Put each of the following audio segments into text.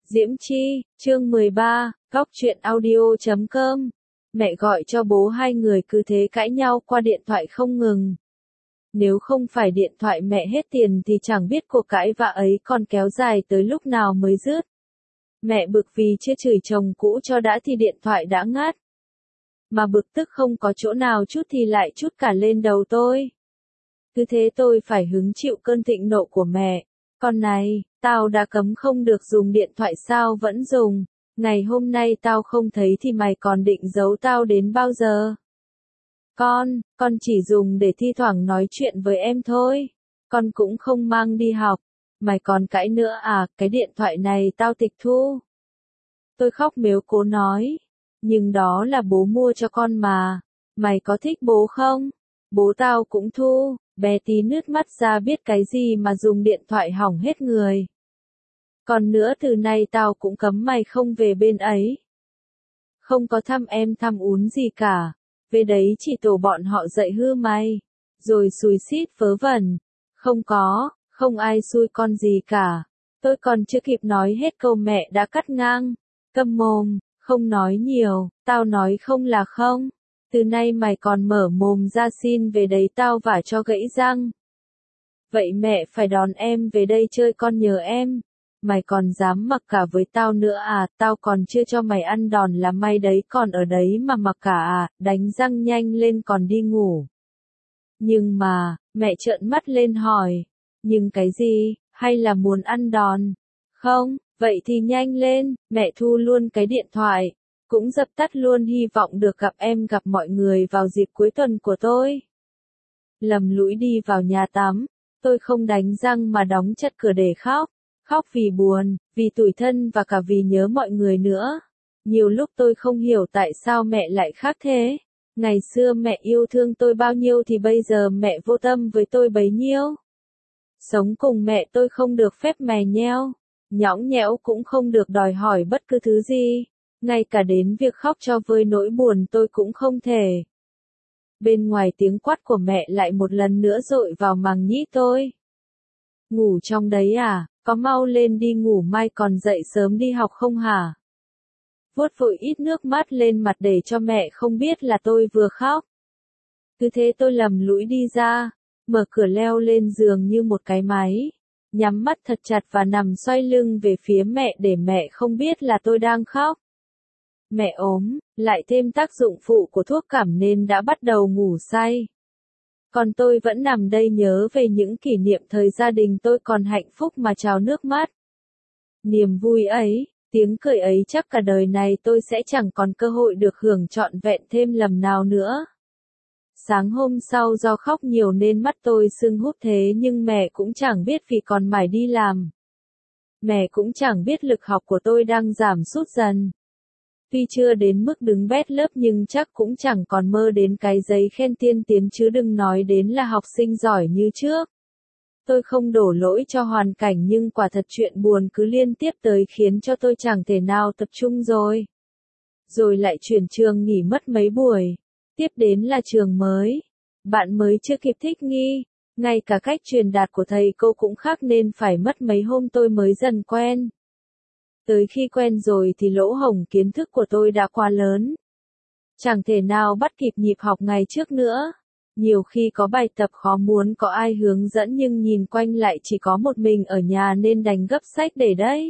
Diễm Chi, chương 13, Góc truyện audio.com. Mẹ gọi cho bố, hai người cứ thế cãi nhau qua điện thoại không ngừng. Nếu không phải điện thoại mẹ hết tiền thì chẳng biết cuộc cãi vã ấy còn kéo dài tới lúc nào mới dứt. Mẹ bực vì chưa chửi chồng cũ cho đã thì điện thoại đã ngắt. Mà bực tức không có chỗ nào chút thì lại chút cả lên đầu tôi. Cứ thế tôi phải hứng chịu cơn thịnh nộ của mẹ. Con này, tao đã cấm không được dùng điện thoại sao vẫn dùng. Ngày hôm nay tao không thấy thì mày còn định giấu tao đến bao giờ? Con chỉ dùng để thi thoảng nói chuyện với em thôi. Con cũng không mang đi học. Mày còn cãi nữa à, cái điện thoại này tao tịch thu. Tôi khóc mếu cố nói. Nhưng đó là bố mua cho con mà. Mày có thích bố không? Bố tao cũng thu. Bé tí nước mắt ra biết cái gì mà dùng điện thoại hỏng hết người. Còn nữa từ nay tao cũng cấm mày không về bên ấy. Không có thăm em thăm ún gì cả. Về đấy chỉ tổ bọn họ dạy hư mày. Rồi xùi xít vớ vẩn. Không ai xui con gì cả. Tôi còn chưa kịp nói hết câu mẹ đã cắt ngang. Câm mồm, không nói nhiều, tao nói không là không. Từ nay mày còn mở mồm ra xin về đấy tao vả cho gãy răng. Vậy mẹ phải đón em về đây chơi, con nhớ em. Mày còn dám mặc cả với tao nữa à, tao còn chưa cho mày ăn đòn là mày đấy còn ở đấy mà mặc cả à, đánh răng nhanh lên còn đi ngủ. Nhưng mà, mẹ trợn mắt lên hỏi, nhưng cái gì, hay là muốn ăn đòn? Không, vậy thì nhanh lên, mẹ thu luôn cái điện thoại. Cũng dập tắt luôn hy vọng được gặp em gặp mọi người vào dịp cuối tuần của tôi. Lầm lũi đi vào nhà tắm, tôi không đánh răng mà đóng chặt cửa để khóc. Khóc vì buồn, vì tủi thân và cả vì nhớ mọi người nữa. Nhiều lúc tôi không hiểu tại sao mẹ lại khác thế. Ngày xưa mẹ yêu thương tôi bao nhiêu thì bây giờ mẹ vô tâm với tôi bấy nhiêu. Sống cùng mẹ tôi không được phép mè nheo, nhõng nhẽo cũng không được đòi hỏi bất cứ thứ gì. Ngay cả đến việc khóc cho vơi nỗi buồn tôi cũng không thể. Bên ngoài tiếng quát của mẹ lại một lần nữa dội vào màng nhĩ tôi. Ngủ trong đấy à, có mau lên đi ngủ, mai còn dậy sớm đi học không hả? Vuốt vội ít nước mắt lên mặt để cho mẹ không biết là tôi vừa khóc. Cứ thế tôi lầm lũi đi ra, mở cửa leo lên giường như một cái máy. Nhắm mắt thật chặt và nằm xoay lưng về phía mẹ để mẹ không biết là tôi đang khóc. Mẹ ốm, lại thêm tác dụng phụ của thuốc cảm nên đã bắt đầu ngủ say. Còn tôi vẫn nằm đây nhớ về những kỷ niệm thời gia đình tôi còn hạnh phúc mà trào nước mắt. Niềm vui ấy, tiếng cười ấy chắc cả đời này tôi sẽ chẳng còn cơ hội được hưởng trọn vẹn thêm lần nào nữa. Sáng hôm sau do khóc nhiều nên mắt tôi sưng húp thế nhưng mẹ cũng chẳng biết vì còn mải đi làm. Mẹ cũng chẳng biết lực học của tôi đang giảm sút dần. Tuy chưa đến mức đứng bét lớp nhưng chắc cũng chẳng còn mơ đến cái giấy khen tiên tiến chứ đừng nói đến là học sinh giỏi như trước. Tôi không đổ lỗi cho hoàn cảnh nhưng quả thật chuyện buồn cứ liên tiếp tới khiến cho tôi chẳng thể nào tập trung rồi. Rồi lại chuyển trường nghỉ mất mấy buổi. Tiếp đến là trường mới. Bạn mới chưa kịp thích nghi. Ngay cả cách truyền đạt của thầy cô cũng khác nên phải mất mấy hôm tôi mới dần quen. Tới khi quen rồi thì lỗ hổng kiến thức của tôi đã quá lớn. Chẳng thể nào bắt kịp nhịp học ngày trước nữa. Nhiều khi có bài tập khó muốn có ai hướng dẫn nhưng nhìn quanh lại chỉ có một mình ở nhà nên đành gấp sách để đấy.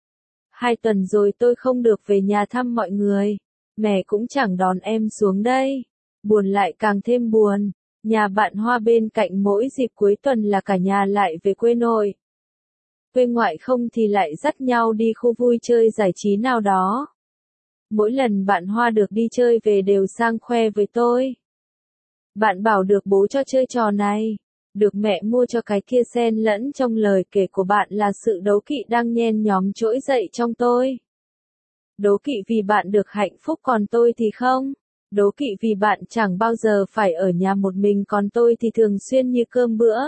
2 tuần rồi tôi không được về nhà thăm mọi người. Mẹ cũng chẳng đón em xuống đây. Buồn lại càng thêm buồn. Nhà bạn Hoa bên cạnh mỗi dịp cuối tuần là cả nhà lại về quê nội. Quê ngoại không thì lại dắt nhau đi khu vui chơi giải trí nào đó. Mỗi lần bạn Hoa được đi chơi về đều sang khoe với tôi. Bạn bảo được bố cho chơi trò này, được mẹ mua cho cái kia, xen lẫn trong lời kể của bạn là sự đố kỵ đang nhen nhóm trỗi dậy trong tôi. Đố kỵ vì bạn được hạnh phúc còn tôi thì không. Đố kỵ vì bạn chẳng bao giờ phải ở nhà một mình còn tôi thì thường xuyên như cơm bữa.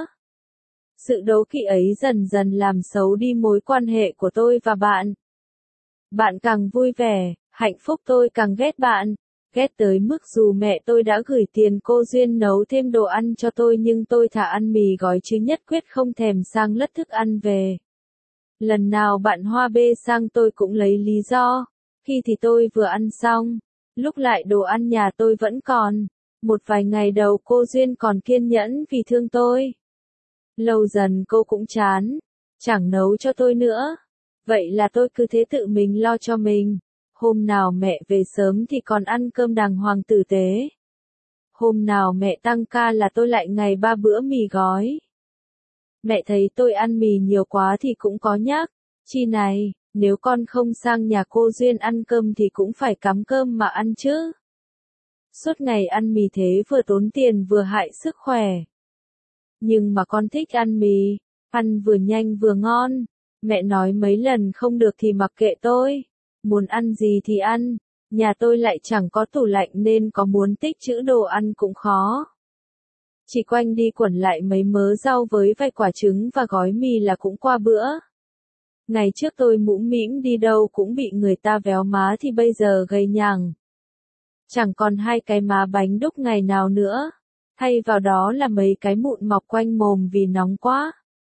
Sự đố kỵ ấy dần dần làm xấu đi mối quan hệ của tôi và bạn. Bạn càng vui vẻ, hạnh phúc tôi càng ghét bạn. Ghét tới mức dù mẹ tôi đã gửi tiền cô Duyên nấu thêm đồ ăn cho tôi nhưng tôi thà ăn mì gói chứ nhất quyết không thèm sang lất thức ăn về. Lần nào bạn Hoa bê sang tôi cũng lấy lý do, khi thì tôi vừa ăn xong, lúc lại đồ ăn nhà tôi vẫn còn. Một vài ngày đầu cô Duyên còn kiên nhẫn vì thương tôi. Lâu dần cô cũng chán, chẳng nấu cho tôi nữa. Vậy là tôi cứ thế tự mình lo cho mình. Hôm nào mẹ về sớm thì còn ăn cơm đàng hoàng tử tế. Hôm nào mẹ tăng ca là tôi lại ngày 3 bữa mì gói. Mẹ thấy tôi ăn mì nhiều quá thì cũng có nhắc. Chi này, nếu con không sang nhà cô Duyên ăn cơm thì cũng phải cắm cơm mà ăn chứ. Suốt ngày ăn mì thế vừa tốn tiền vừa hại sức khỏe. Nhưng mà con thích ăn mì, ăn vừa nhanh vừa ngon. Mẹ nói mấy lần không được thì mặc kệ tôi. Muốn ăn gì thì ăn. Nhà tôi lại chẳng có tủ lạnh nên có muốn tích trữ đồ ăn cũng khó. Chỉ quanh đi quẩn lại mấy mớ rau với vài quả trứng và gói mì là cũng qua bữa. Ngày trước tôi mũm mĩm đi đâu cũng bị người ta véo má thì bây giờ gầy nhằng. Chẳng còn hai cái má bánh đúc ngày nào nữa. Thay vào đó là mấy cái mụn mọc quanh mồm vì nóng quá.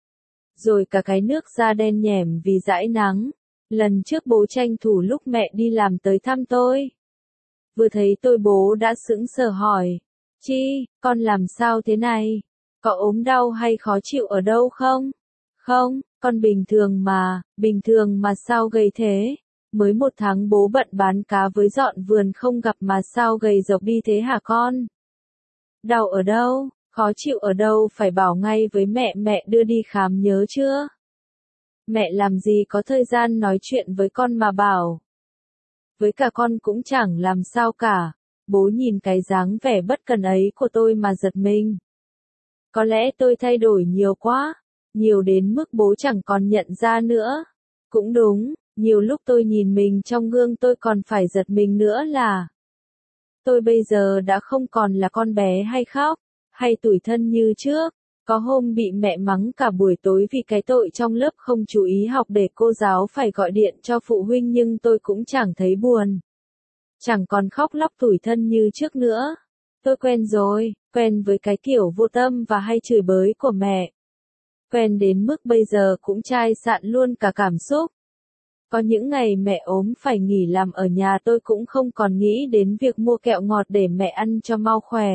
Rồi cả cái nước da đen nhẻm vì dãi nắng. Lần trước bố tranh thủ lúc mẹ đi làm tới thăm tôi. Vừa thấy tôi bố đã sững sờ hỏi. Chi, con làm sao thế này? Có ốm đau hay khó chịu ở đâu không? Không, con bình thường mà sao gầy thế? Mới 1 tháng bố bận bán cá với dọn vườn không gặp mà sao gầy rộc đi thế hả con? Đau ở đâu, khó chịu ở đâu phải bảo ngay với mẹ đưa đi khám nhớ chưa? Mẹ làm gì có thời gian nói chuyện với con mà bảo. Với cả con cũng chẳng làm sao cả. Bố nhìn cái dáng vẻ bất cần ấy của tôi mà giật mình. Có lẽ tôi thay đổi nhiều quá, nhiều đến mức bố chẳng còn nhận ra nữa. Cũng đúng, nhiều lúc tôi nhìn mình trong gương tôi còn phải giật mình nữa là tôi bây giờ đã không còn là con bé hay khóc, hay tủi thân như trước. Có hôm bị mẹ mắng cả buổi tối vì cái tội trong lớp không chú ý học để cô giáo phải gọi điện cho phụ huynh nhưng tôi cũng chẳng thấy buồn. Chẳng còn khóc lóc tủi thân như trước nữa. Tôi quen rồi, quen với cái kiểu vô tâm và hay chửi bới của mẹ. Quen đến mức bây giờ cũng chai sạn luôn cả cảm xúc. Có những ngày mẹ ốm phải nghỉ làm ở nhà tôi cũng không còn nghĩ đến việc mua kẹo ngọt để mẹ ăn cho mau khỏe.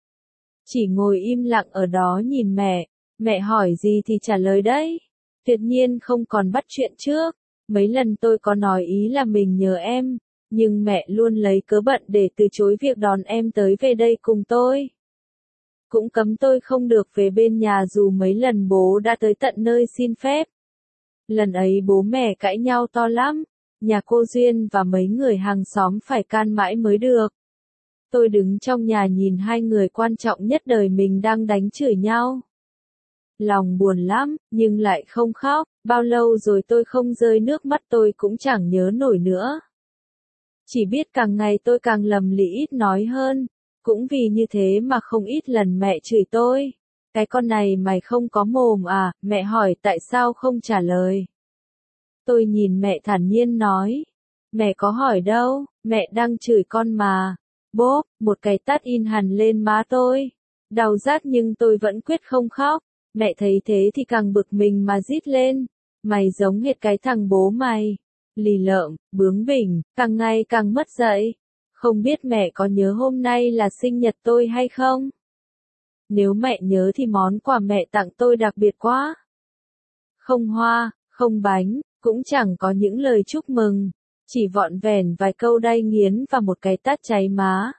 Chỉ ngồi im lặng ở đó nhìn mẹ hỏi gì thì trả lời đấy. Tuyệt nhiên không còn bắt chuyện trước. Mấy lần tôi có nói ý là mình nhờ em, nhưng mẹ luôn lấy cớ bận để từ chối việc đón em tới về đây cùng tôi. Cũng cấm tôi không được về bên nhà dù mấy lần bố đã tới tận nơi xin phép. Lần ấy bố mẹ cãi nhau to lắm, nhà cô Duyên và mấy người hàng xóm phải can mãi mới được. Tôi đứng trong nhà nhìn hai người quan trọng nhất đời mình đang đánh chửi nhau. Lòng buồn lắm, nhưng lại không khóc, bao lâu rồi tôi không rơi nước mắt tôi cũng chẳng nhớ nổi nữa. Chỉ biết càng ngày tôi càng lầm lĩ ít nói hơn, cũng vì như thế mà không ít lần mẹ chửi tôi. Cái con này mày không có mồm à, mẹ hỏi tại sao không trả lời. Tôi nhìn mẹ thản nhiên nói, mẹ có hỏi đâu, mẹ đang chửi con mà. Bốp, một cái tát in hẳn lên má tôi. Đau rát nhưng tôi vẫn quyết không khóc. Mẹ thấy thế thì càng bực mình mà rít lên. Mày giống hệt cái thằng bố mày. Lì lợm, bướng bỉnh, càng ngày càng mất dạy. Không biết mẹ có nhớ hôm nay là sinh nhật tôi hay không? Nếu mẹ nhớ thì món quà mẹ tặng tôi đặc biệt quá. Không hoa, không bánh, cũng chẳng có những lời chúc mừng. Chỉ vọn vẹn vài câu đay nghiến và một cái tát cháy má.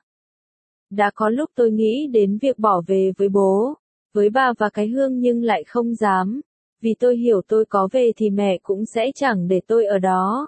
Đã có lúc tôi nghĩ đến việc bỏ về với bố, với bà và cái Hương nhưng lại không dám. Vì tôi hiểu tôi có về thì mẹ cũng sẽ chẳng để tôi ở đó.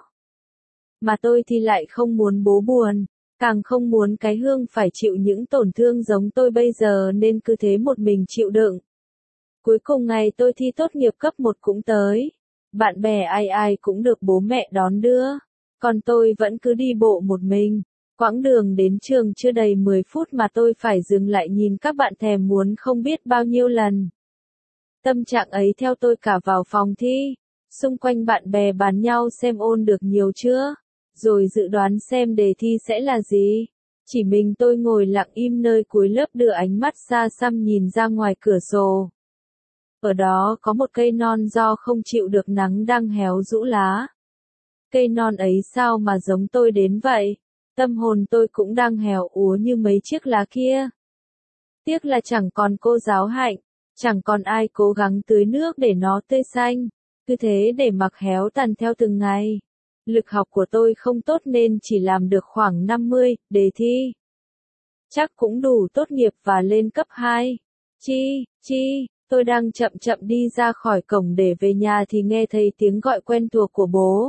Mà tôi thì lại không muốn bố buồn, càng không muốn cái Hương phải chịu những tổn thương giống tôi bây giờ nên cứ thế một mình chịu đựng. Cuối cùng ngày tôi thi tốt nghiệp cấp 1 cũng tới. Bạn bè ai ai cũng được bố mẹ đón đưa. Còn tôi vẫn cứ đi bộ một mình. Quãng đường đến trường chưa đầy 10 phút mà tôi phải dừng lại nhìn các bạn thèm muốn không biết bao nhiêu lần. Tâm trạng ấy theo tôi cả vào phòng thi. Xung quanh bạn bè bàn nhau xem ôn được nhiều chưa, rồi dự đoán xem đề thi sẽ là gì. Chỉ mình tôi ngồi lặng im nơi cuối lớp đưa ánh mắt xa xăm nhìn ra ngoài cửa sổ. Ở đó có một cây non do không chịu được nắng đang héo rũ lá. Cây non ấy sao mà giống tôi đến vậy? Tâm hồn tôi cũng đang héo úa như mấy chiếc lá kia. Tiếc là chẳng còn cô giáo Hạnh, chẳng còn ai cố gắng tưới nước để nó tươi xanh, cứ thế để mặc héo tàn theo từng ngày. Lực học của tôi không tốt nên chỉ làm được khoảng 50 đề thi. Chắc cũng đủ tốt nghiệp và lên cấp 2. Tôi đang chậm chậm đi ra khỏi cổng để về nhà thì nghe thấy tiếng gọi quen thuộc của bố.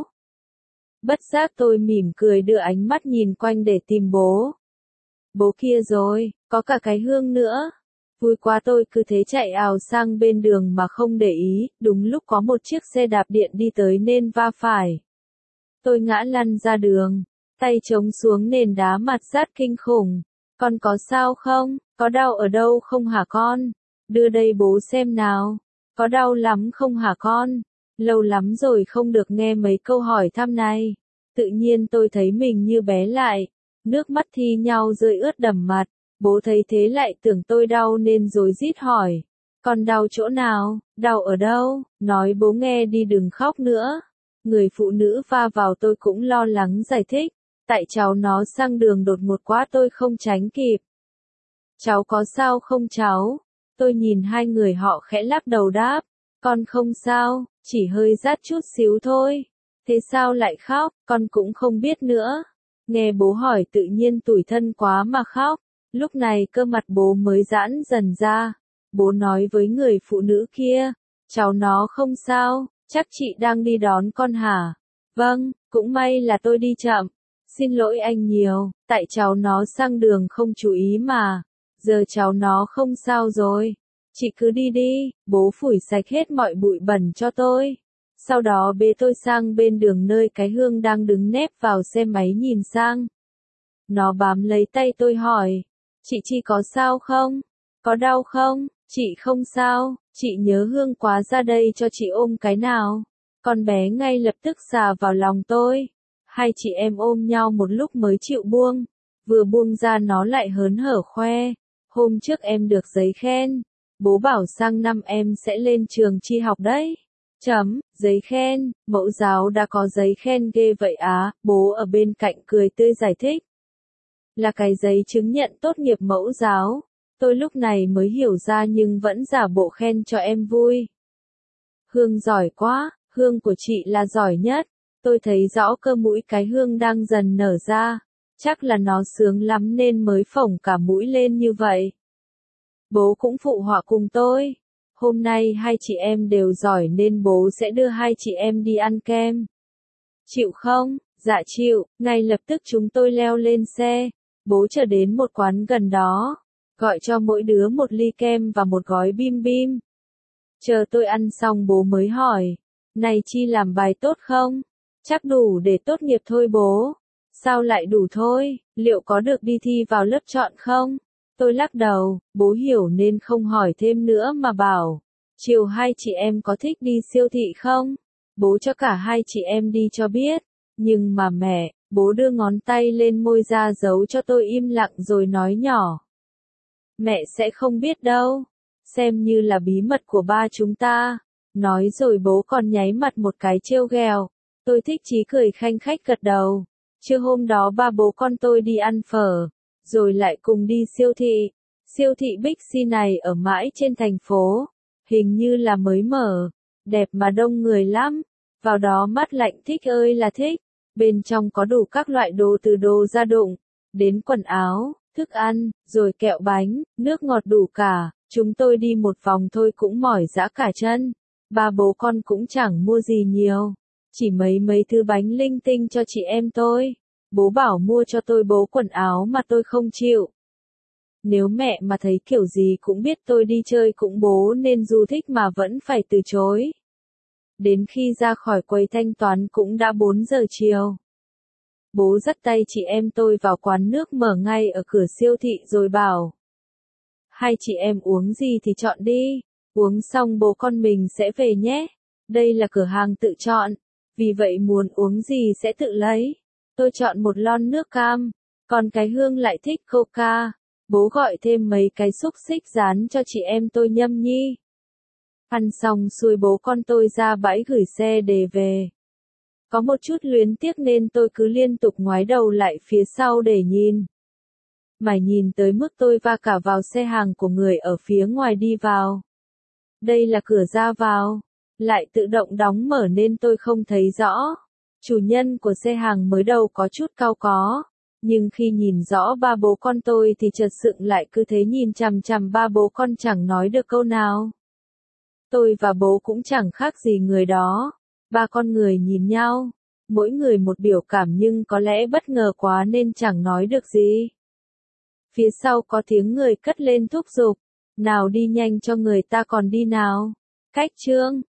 Bất giác tôi mỉm cười đưa ánh mắt nhìn quanh để tìm bố. Bố kia rồi, có cả cái Hương nữa. Vui quá tôi cứ thế chạy ào sang bên đường mà không để ý, đúng lúc có một chiếc xe đạp điện đi tới nên va phải. Tôi ngã lăn ra đường, tay chống xuống nền đá mặt rát kinh khủng. Con có sao không? Có đau ở đâu không hả con? Đưa đây bố xem nào. Có đau lắm không hả con? Lâu lắm rồi không được nghe mấy câu hỏi thăm này. Tự nhiên tôi thấy mình như bé lại. Nước mắt thi nhau rơi ướt đầm mặt. Bố thấy thế lại tưởng tôi đau nên rối rít hỏi. Con đau chỗ nào? Đau ở đâu? Nói bố nghe đi đừng khóc nữa. Người phụ nữ va vào tôi cũng lo lắng giải thích. Tại cháu nó sang đường đột ngột quá tôi không tránh kịp. Cháu có sao không cháu? Tôi nhìn hai người họ khẽ lắc đầu đáp. Con không sao, chỉ hơi rát chút xíu thôi. Thế sao lại khóc, con cũng không biết nữa. Nghe bố hỏi tự nhiên tủi thân quá mà khóc. Lúc này cơ mặt bố mới giãn dần ra. Bố nói với người phụ nữ kia. Cháu nó không sao, chắc chị đang đi đón con hả? Vâng, cũng may là tôi đi chậm. Xin lỗi anh nhiều, tại cháu nó sang đường không chú ý mà. Giờ cháu nó không sao rồi. Chị cứ đi đi, bố phủi sạch hết mọi bụi bẩn cho tôi. Sau đó bế tôi sang bên đường nơi cái Hương đang đứng nép vào xe máy nhìn sang. Nó bám lấy tay tôi hỏi. Chị có sao không? Có đau không? Chị không sao, chị nhớ Hương quá ra đây cho chị ôm cái nào. Con bé ngay lập tức xà vào lòng tôi. Hai chị em ôm nhau một lúc mới chịu buông. Vừa buông ra nó lại hớn hở khoe. Hôm trước em được giấy khen. Bố bảo sang năm em sẽ lên trường chi học đấy. Giấy khen, mẫu giáo đã có giấy khen ghê vậy á, bố ở bên cạnh cười tươi giải thích. Là cái giấy chứng nhận tốt nghiệp mẫu giáo. Tôi lúc này mới hiểu ra nhưng vẫn giả bộ khen cho em vui. Hương giỏi quá, Hương của chị là giỏi nhất. Tôi thấy rõ cơ mũi cái Hương đang dần nở ra. Chắc là nó sướng lắm nên mới phồng cả mũi lên như vậy. Bố cũng phụ họa cùng tôi. Hôm nay hai chị em đều giỏi nên bố sẽ đưa hai chị em đi ăn kem. Chịu không? Dạ chịu. Ngay lập tức chúng tôi leo lên xe. Bố chở đến một quán gần đó. Gọi cho mỗi đứa một ly kem và một gói bim bim. Chờ tôi ăn xong bố mới hỏi. Này Chi làm bài tốt không? Chắc đủ để tốt nghiệp thôi bố. Sao lại đủ thôi? Liệu có được đi thi vào lớp chọn không? Tôi lắc đầu, bố hiểu nên không hỏi thêm nữa mà bảo. Chiều hai chị em có thích đi siêu thị không? Bố cho cả hai chị em đi cho biết. Nhưng mà mẹ, bố đưa ngón tay lên môi ra dấu cho tôi im lặng rồi nói nhỏ. Mẹ sẽ không biết đâu. Xem như là bí mật của ba chúng ta. Nói rồi bố còn nháy mặt một cái trêu ghẹo. Tôi thích chí cười khanh khách gật đầu. Trưa hôm đó ba bố con tôi đi ăn phở. Rồi lại cùng đi siêu thị. Siêu thị Big C này ở mãi trên thành phố. Hình như là mới mở. Đẹp mà đông người lắm. Vào đó mát lạnh thích ơi là thích. Bên trong có đủ các loại đồ từ đồ gia dụng. Đến quần áo, thức ăn, rồi kẹo bánh, nước ngọt đủ cả. Chúng tôi đi một vòng thôi cũng mỏi rã cả chân. Ba bố con cũng chẳng mua gì nhiều. Chỉ mấy thứ bánh linh tinh cho chị em tôi. Bố bảo mua cho tôi bố quần áo mà tôi không chịu. Nếu mẹ mà thấy kiểu gì cũng biết tôi đi chơi cũng bố nên dù thích mà vẫn phải từ chối. Đến khi ra khỏi quầy thanh toán cũng đã 4 giờ chiều. Bố dắt tay chị em tôi vào quán nước mở ngay ở cửa siêu thị rồi bảo. Hai chị em uống gì thì chọn đi. Uống xong bố con mình sẽ về nhé. Đây là cửa hàng tự chọn. Vì vậy muốn uống gì sẽ tự lấy. Tôi chọn một lon nước cam. Còn cái Hương lại thích Coca. Bố gọi thêm mấy cái xúc xích rán cho chị em tôi nhâm nhi. Ăn xong xuôi bố con tôi ra bãi gửi xe để về. Có một chút luyến tiếc nên tôi cứ liên tục ngoái đầu lại phía sau để nhìn. Mà nhìn tới mức tôi va cả vào xe hàng của người ở phía ngoài đi vào. Đây là cửa ra vào, lại tự động đóng mở nên tôi không thấy rõ. Chủ nhân của xe hàng mới đầu có chút cau có, nhưng khi nhìn rõ ba bố con tôi thì chợt sững lại, cứ thế nhìn chằm chằm ba bố con chẳng nói được câu nào. Tôi và bố cũng chẳng khác gì người đó. Ba con người nhìn nhau, mỗi người một biểu cảm nhưng có lẽ bất ngờ quá nên chẳng nói được gì. Phía sau có tiếng người cất lên thúc giục. Nào đi nhanh cho người ta còn đi nào. Cách Trương.